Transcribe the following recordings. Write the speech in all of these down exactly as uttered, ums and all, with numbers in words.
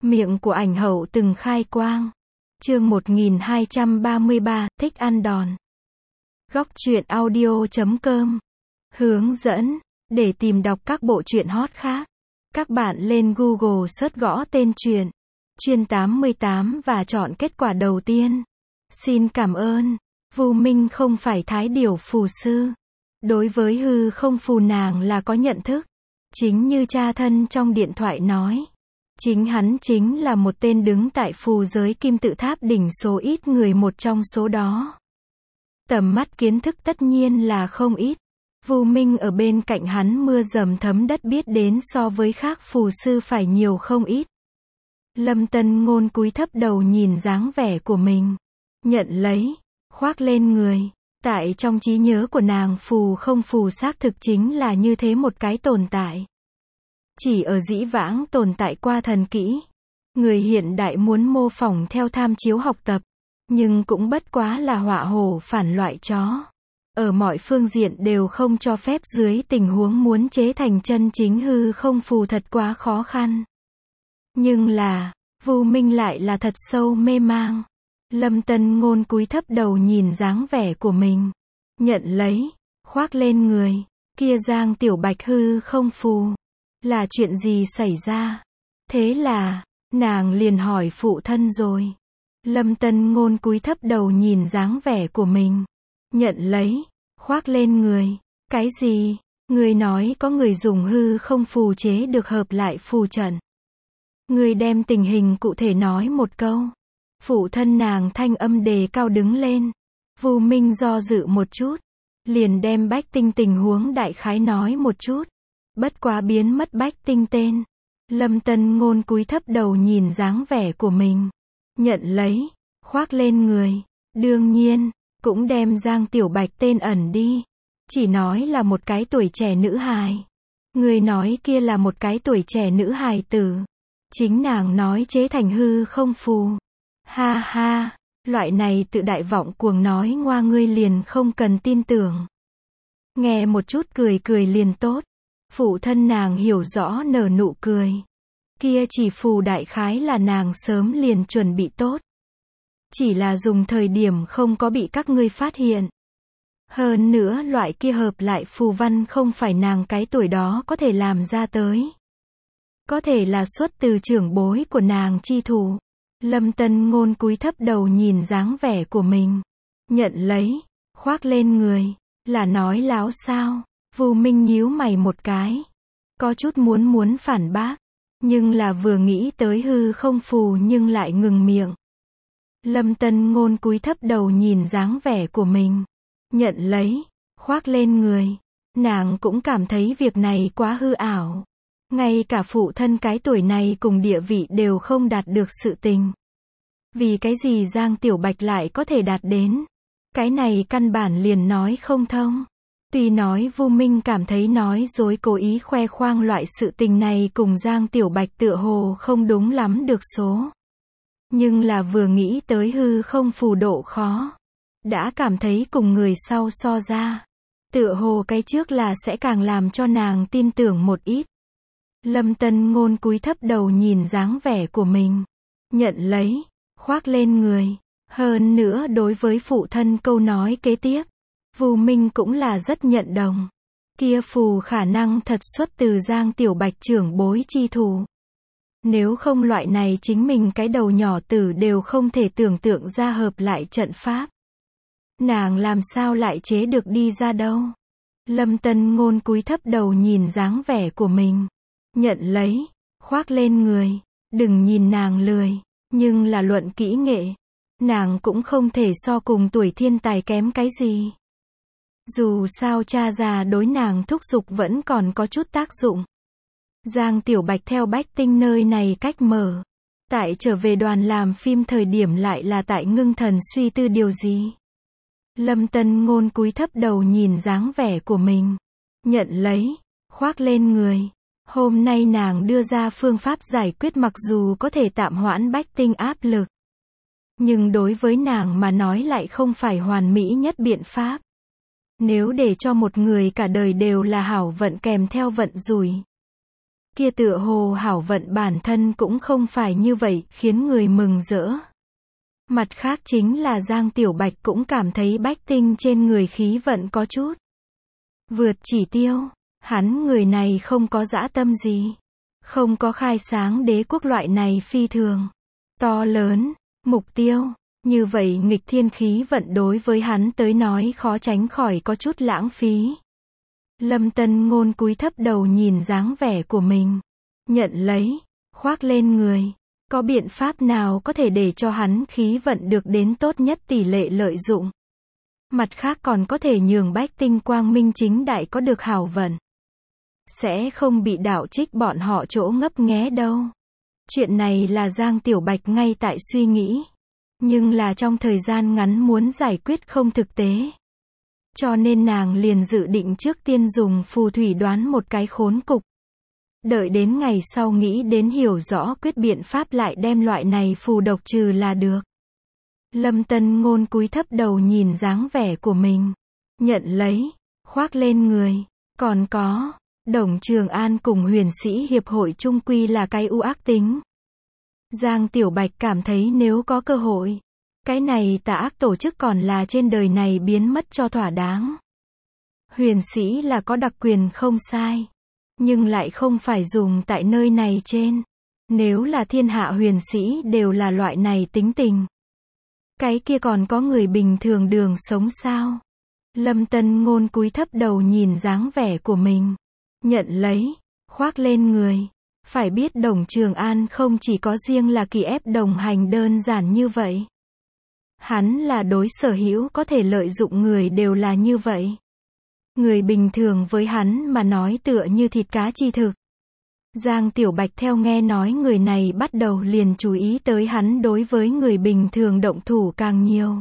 Miệng của ảnh hậu từng khai quang. Chương một nghìn hai trăm ba mươi ba, thích ăn đòn. Góc truyện audio chấm com. Hướng dẫn. Để tìm đọc các bộ truyện hot khác, các bạn lên Google search gõ tên truyện Truyện tám mươi tám và chọn kết quả đầu tiên. Xin cảm ơn. Vu Minh không phải thái điểu phù sư. Đối với hư không phù nàng là có nhận thức. Chính như cha thân trong điện thoại nói. Chính hắn chính là một tên đứng tại phù giới kim tự tháp đỉnh số ít người một trong số đó. Tầm mắt kiến thức tất nhiên là không ít. Vu Minh ở bên cạnh hắn mưa dầm thấm đất biết đến so với khác phù sư phải nhiều không ít. Lâm Tân Ngôn cúi thấp đầu nhìn dáng vẻ của mình. Nhận lấy, khoác lên người. Tại trong trí nhớ của nàng phù không phù xác thực chính là như thế một cái tồn tại. Chỉ ở dĩ vãng tồn tại qua thần kỹ. Người hiện đại muốn mô phỏng theo tham chiếu học tập. Nhưng cũng bất quá là họa hổ phản loại chó. Ở mọi phương diện đều không cho phép dưới tình huống muốn chế thành chân chính hư không phù thật quá khó khăn. Nhưng là, Vu Minh lại là thật sâu mê mang. Lâm Tân Ngôn cúi thấp đầu nhìn dáng vẻ của mình. Nhận lấy, khoác lên người. Kia Giang Tiểu Bạch hư không phù. Là chuyện gì xảy ra? Thế là, nàng liền hỏi phụ thân rồi. Lâm Tân Ngôn cúi thấp đầu nhìn dáng vẻ của mình. Nhận lấy, khoác lên người. Cái gì? Người nói có người dùng hư không phù chế được hợp lại phù trận. Người đem tình hình cụ thể nói một câu. Phụ thân nàng thanh âm đề cao đứng lên. Vu Minh do dự một chút. Liền đem Bách Tinh tình huống đại khái nói một chút. Bất quá biến mất Bách Tinh tên. Lâm Tân Ngôn cúi thấp đầu nhìn dáng vẻ của mình. Nhận lấy, khoác lên người. Đương nhiên, cũng đem Giang Tiểu Bạch tên ẩn đi. Chỉ nói là một cái tuổi trẻ nữ hài. Người nói kia là một cái tuổi trẻ nữ hài tử. Chính nàng nói chế thành hư không phù. Ha ha, loại này tự đại vọng cuồng nói ngoa ngươi liền không cần tin tưởng. Nghe một chút cười cười liền tốt. Phụ thân nàng hiểu rõ nở nụ cười. Kia chỉ phù đại khái là nàng sớm liền chuẩn bị tốt. Chỉ là dùng thời điểm không có bị các ngươi phát hiện. Hơn nữa loại kia hợp lại phù văn không phải nàng cái tuổi đó có thể làm ra tới. Có thể là xuất từ trưởng bối của nàng chi thủ. Lâm Tân Ngôn cúi thấp đầu nhìn dáng vẻ của mình. Nhận lấy, khoác lên người. Là nói láo sao? Vu Minh nhíu mày một cái. Có chút muốn muốn phản bác. Nhưng là vừa nghĩ tới hư không phù nhưng lại ngừng miệng. Lâm Tân Ngôn cúi thấp đầu nhìn dáng vẻ của mình. Nhận lấy, khoác lên người. Nàng cũng cảm thấy việc này quá hư ảo. Ngay cả phụ thân cái tuổi này cùng địa vị đều không đạt được sự tình. Vì cái gì Giang Tiểu Bạch lại có thể đạt đến? Cái này căn bản liền nói không thông. Tuy nói Vu Minh cảm thấy nói dối cố ý khoe khoang loại sự tình này cùng Giang Tiểu Bạch tựa hồ không đúng lắm được số. Nhưng là vừa nghĩ tới hư không phù độ khó. Đã cảm thấy cùng người sau so ra. Tựa hồ cái trước là sẽ càng làm cho nàng tin tưởng một ít. Lâm Tân Ngôn cúi thấp đầu nhìn dáng vẻ của mình. Nhận lấy, khoác lên người. Hơn nữa đối với phụ thân câu nói kế tiếp. Vu Minh cũng là rất nhận đồng. Kia phù khả năng thật xuất từ Giang Tiểu Bạch trưởng bối chi thủ. Nếu không loại này chính mình cái đầu nhỏ tử đều không thể tưởng tượng ra hợp lại trận pháp. Nàng làm sao lại chế được đi ra đâu? Lâm Tân Ngôn cúi thấp đầu nhìn dáng vẻ của mình. Nhận lấy, khoác lên người. Đừng nhìn nàng lười. Nhưng là luận kỹ nghệ. Nàng cũng không thể so cùng tuổi thiên tài kém cái gì. Dù sao cha già đối nàng thúc giục vẫn còn có chút tác dụng. Giang Tiểu Bạch theo Bách Tinh nơi này cách mở. Tại trở về đoàn làm phim thời điểm lại là tại ngưng thần suy tư điều gì. Lâm Tân Ngôn cúi thấp đầu nhìn dáng vẻ của mình. Nhận lấy, khoác lên người. Hôm nay nàng đưa ra phương pháp giải quyết mặc dù có thể tạm hoãn Bách Tinh áp lực. Nhưng đối với nàng mà nói lại không phải hoàn mỹ nhất biện pháp. Nếu để cho một người cả đời đều là hảo vận kèm theo vận rủi. Kia tựa hồ hảo vận bản thân cũng không phải như vậy, khiến người mừng rỡ. Mặt khác chính là Giang Tiểu Bạch cũng cảm thấy Bách Tinh trên người khí vận có chút vượt chỉ tiêu. Hắn người này không có dã tâm gì, không có khai sáng đế quốc loại này phi thường to lớn mục tiêu. Như vậy nghịch thiên khí vận đối với hắn tới nói khó tránh khỏi có chút lãng phí. Lâm Tân Ngôn cúi thấp đầu nhìn dáng vẻ của mình, nhận lấy, khoác lên người. Có biện pháp nào có thể để cho hắn khí vận được đến tốt nhất tỷ lệ lợi dụng? Mặt khác còn có thể nhường Bách Tinh quang minh chính đại có được hảo vận. Sẽ không bị đạo trích bọn họ chỗ ngấp nghé đâu. Chuyện này là Giang Tiểu Bạch ngay tại suy nghĩ. Nhưng là trong thời gian ngắn muốn giải quyết không thực tế. Cho nên nàng liền dự định trước tiên dùng phù thủy đoán một cái khốn cục. Đợi đến ngày sau nghĩ đến hiểu rõ quyết biện pháp lại đem loại này phù độc trừ là được. Lâm Tân Ngôn cúi thấp đầu nhìn dáng vẻ của mình. Nhận lấy, khoác lên người. Còn có, Đồng Trường An cùng huyền sĩ hiệp hội trung quy là cái u ác tính. Giang Tiểu Bạch cảm thấy nếu có cơ hội, cái này tà ác tổ chức còn là trên đời này biến mất cho thỏa đáng. Huyền sĩ là có đặc quyền không sai, nhưng lại không phải dùng tại nơi này trên. Nếu là thiên hạ huyền sĩ đều là loại này tính tình, cái kia còn có người bình thường đường sống sao? Lâm Tân Ngôn cúi thấp đầu nhìn dáng vẻ của mình. Nhận lấy, khoác lên người. Phải biết Đồng Trường An không chỉ có riêng là kỳ ép đồng hành đơn giản như vậy. Hắn là đối sở hữu có thể lợi dụng người đều là như vậy. Người bình thường với hắn mà nói tựa như thịt cá chi thực. Giang Tiểu Bạch theo nghe nói người này bắt đầu liền chú ý tới hắn đối với người bình thường động thủ càng nhiều.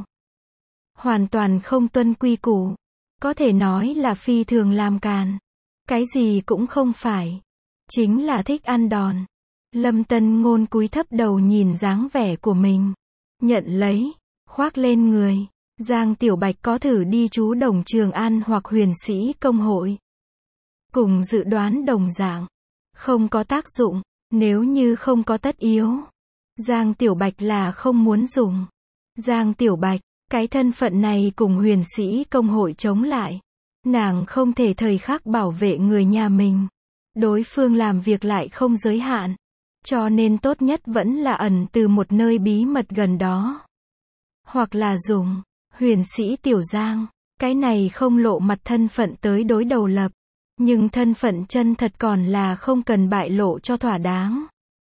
Hoàn toàn không tuân quy củ. Có thể nói là phi thường làm càn. Cái gì cũng không phải. Chính là thích ăn đòn. Lâm Tân Ngôn cúi thấp đầu nhìn dáng vẻ của mình. Nhận lấy, khoác lên người. Giang Tiểu Bạch có thử đi chú Đồng Trường An hoặc huyền sĩ công hội. Cùng dự đoán đồng dạng. Không có tác dụng, nếu như không có tất yếu. Giang Tiểu Bạch là không muốn dùng. Giang Tiểu Bạch, cái thân phận này cùng huyền sĩ công hội chống lại. Nàng không thể thời khắc bảo vệ người nhà mình. Đối phương làm việc lại không giới hạn. Cho nên tốt nhất vẫn là ẩn từ một nơi bí mật gần đó. Hoặc là dùng huyền sĩ Tiểu Giang. Cái này không lộ mặt thân phận tới đối đầu lập. Nhưng thân phận chân thật còn là không cần bại lộ cho thỏa đáng.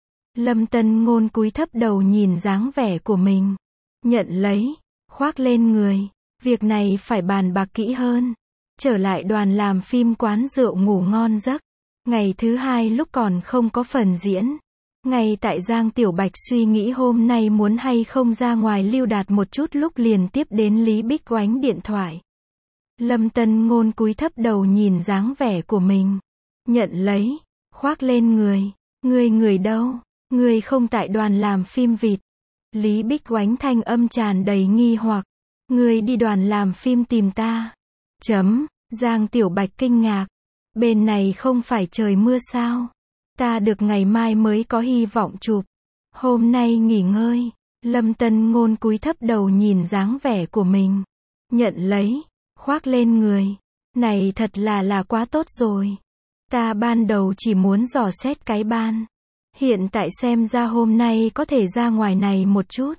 Lâm Tân Ngôn cúi thấp đầu nhìn dáng vẻ của mình. Nhận lấy, khoác lên người. Việc này phải bàn bạc kỹ hơn. Trở lại đoàn làm phim quán rượu ngủ ngon giấc. Ngày thứ hai lúc còn không có phần diễn. Ngay tại Giang Tiểu Bạch suy nghĩ hôm nay muốn hay không ra ngoài lưu đạt một chút lúc liền tiếp đến Lý Bích Oánh điện thoại. Lâm Tân Ngôn cúi thấp đầu nhìn dáng vẻ của mình. Nhận lấy, khoác lên người. Người người đâu? Người không tại đoàn làm phim vịt. Lý Bích Oánh thanh âm tràn đầy nghi hoặc. Người đi đoàn làm phim tìm ta. Chấm, Giang Tiểu Bạch kinh ngạc. Bên này không phải trời mưa sao? Ta được ngày mai mới có hy vọng chụp. Hôm nay nghỉ ngơi. Lâm Tân Ngôn cúi thấp đầu nhìn dáng vẻ của mình. Nhận lấy, khoác lên người. Này thật là là quá tốt rồi. Ta ban đầu chỉ muốn dò xét cái ban. Hiện tại xem ra hôm nay có thể ra ngoài này một chút.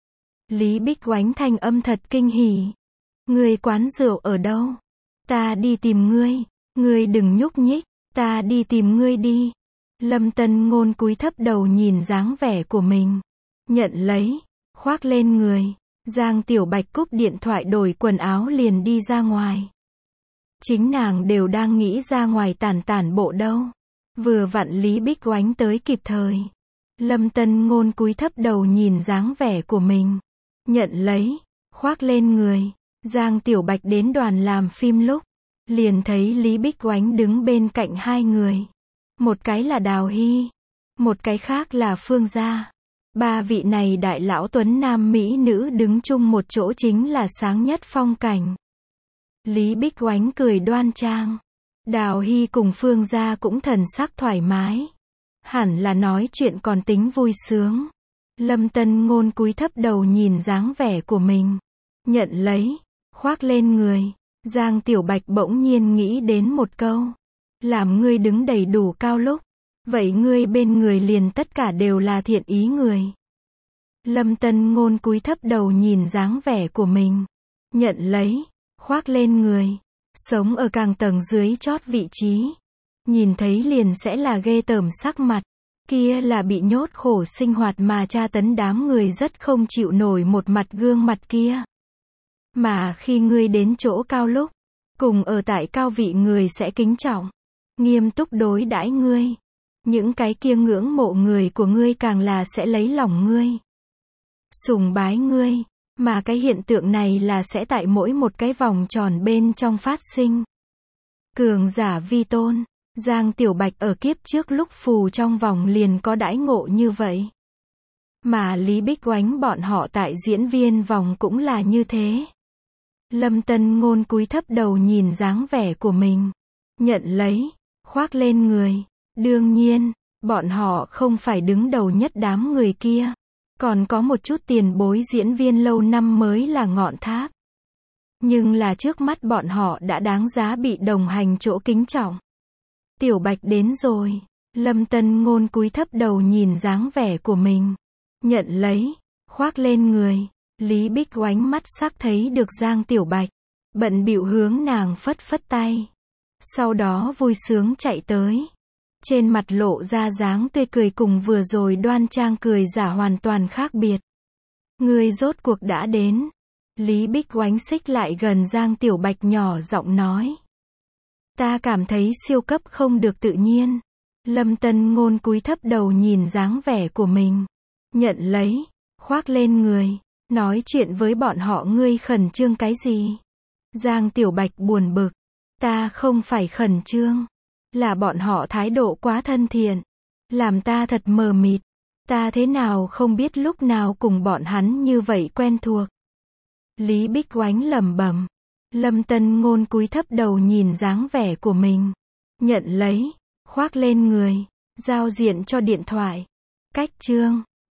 Lý Bích Oánh thanh âm thật kinh hỉ. Người quán rượu ở đâu? Ta đi tìm ngươi. Ngươi đừng nhúc nhích. Ta đi tìm ngươi đi. Lâm Tân Ngôn cúi thấp đầu nhìn dáng vẻ của mình. Nhận lấy, khoác lên người. Giang Tiểu Bạch cúp điện thoại đổi quần áo liền đi ra ngoài. Chính nàng đều đang nghĩ ra ngoài tản tản bộ đâu. Vừa vặn Lý Bích Oánh tới kịp thời. Lâm Tân Ngôn cúi thấp đầu nhìn dáng vẻ của mình. Nhận lấy, khoác lên người. Giang Tiểu Bạch đến đoàn làm phim lúc. Liền thấy Lý Bích Oánh đứng bên cạnh hai người. Một cái là Đào Hy. Một cái khác là Phương Gia. Ba vị này đại lão tuấn nam mỹ nữ đứng chung một chỗ chính là sáng nhất phong cảnh. Lý Bích Oánh cười đoan trang. Đào Hy cùng Phương gia cũng thần sắc thoải mái. Hẳn là nói chuyện còn tính vui sướng. Lâm Tân Ngôn cúi thấp đầu nhìn dáng vẻ của mình. Nhận lấy, khoác lên người. Giang Tiểu Bạch bỗng nhiên nghĩ đến một câu. Làm ngươi đứng đầy đủ cao lúc. Vậy ngươi bên người liền tất cả đều là thiện ý người. Lâm Tân Ngôn cúi thấp đầu nhìn dáng vẻ của mình. Nhận lấy, khoác lên người. Sống ở càng tầng dưới chót vị trí. Nhìn thấy liền sẽ là ghê tởm sắc mặt. Kia là bị nhốt khổ sinh hoạt mà tra tấn đám người rất không chịu nổi một mặt gương mặt kia. Mà khi ngươi đến chỗ cao lúc, cùng ở tại cao vị người sẽ kính trọng, nghiêm túc đối đãi ngươi. Những cái kia ngưỡng mộ người của ngươi càng là sẽ lấy lòng ngươi, sùng bái ngươi. Mà cái hiện tượng này là sẽ tại mỗi một cái vòng tròn bên trong phát sinh. Cường giả vi tôn. Giang Tiểu Bạch ở kiếp trước lúc phù trong vòng liền có đãi ngộ như vậy. Mà Lý Bích Oánh bọn họ tại diễn viên vòng cũng là như thế. Lâm Tân Ngôn cúi thấp đầu nhìn dáng vẻ của mình. Nhận lấy, khoác lên người. Đương nhiên, bọn họ không phải đứng đầu nhất đám người kia. Còn có một chút tiền bối diễn viên lâu năm mới là ngọn tháp. Nhưng là trước mắt bọn họ đã đáng giá bị đồng hành chỗ kính trọng. Tiểu Bạch đến rồi. Lâm Tân Ngôn cúi thấp đầu nhìn dáng vẻ của mình. Nhận lấy, khoác lên người. Lý Bích Oánh mắt sắc thấy được Giang Tiểu Bạch. Bận bịu hướng nàng phất phất tay. Sau đó vui sướng chạy tới. Trên mặt lộ ra dáng tươi cười cùng vừa rồi đoan trang cười giả hoàn toàn khác biệt. Ngươi rốt cuộc đã đến. Lý Bích Oánh xích lại gần Giang Tiểu Bạch nhỏ giọng nói. Ta cảm thấy siêu cấp không được tự nhiên. Lâm Tân Ngôn cúi thấp đầu nhìn dáng vẻ của mình. Nhận lấy, khoác lên người. Nói chuyện với bọn họ ngươi khẩn trương cái gì? Giang Tiểu Bạch buồn bực. Ta không phải khẩn trương. Là bọn họ thái độ quá thân thiện. Làm ta thật mờ mịt. Ta thế nào không biết lúc nào cùng bọn hắn như vậy quen thuộc. Lý Bích Oánh lẩm bẩm. Lâm Tân Ngôn cúi thấp đầu nhìn dáng vẻ của mình. Nhận lấy, khoác lên người. Giao diện cho điện thoại. Cách chương.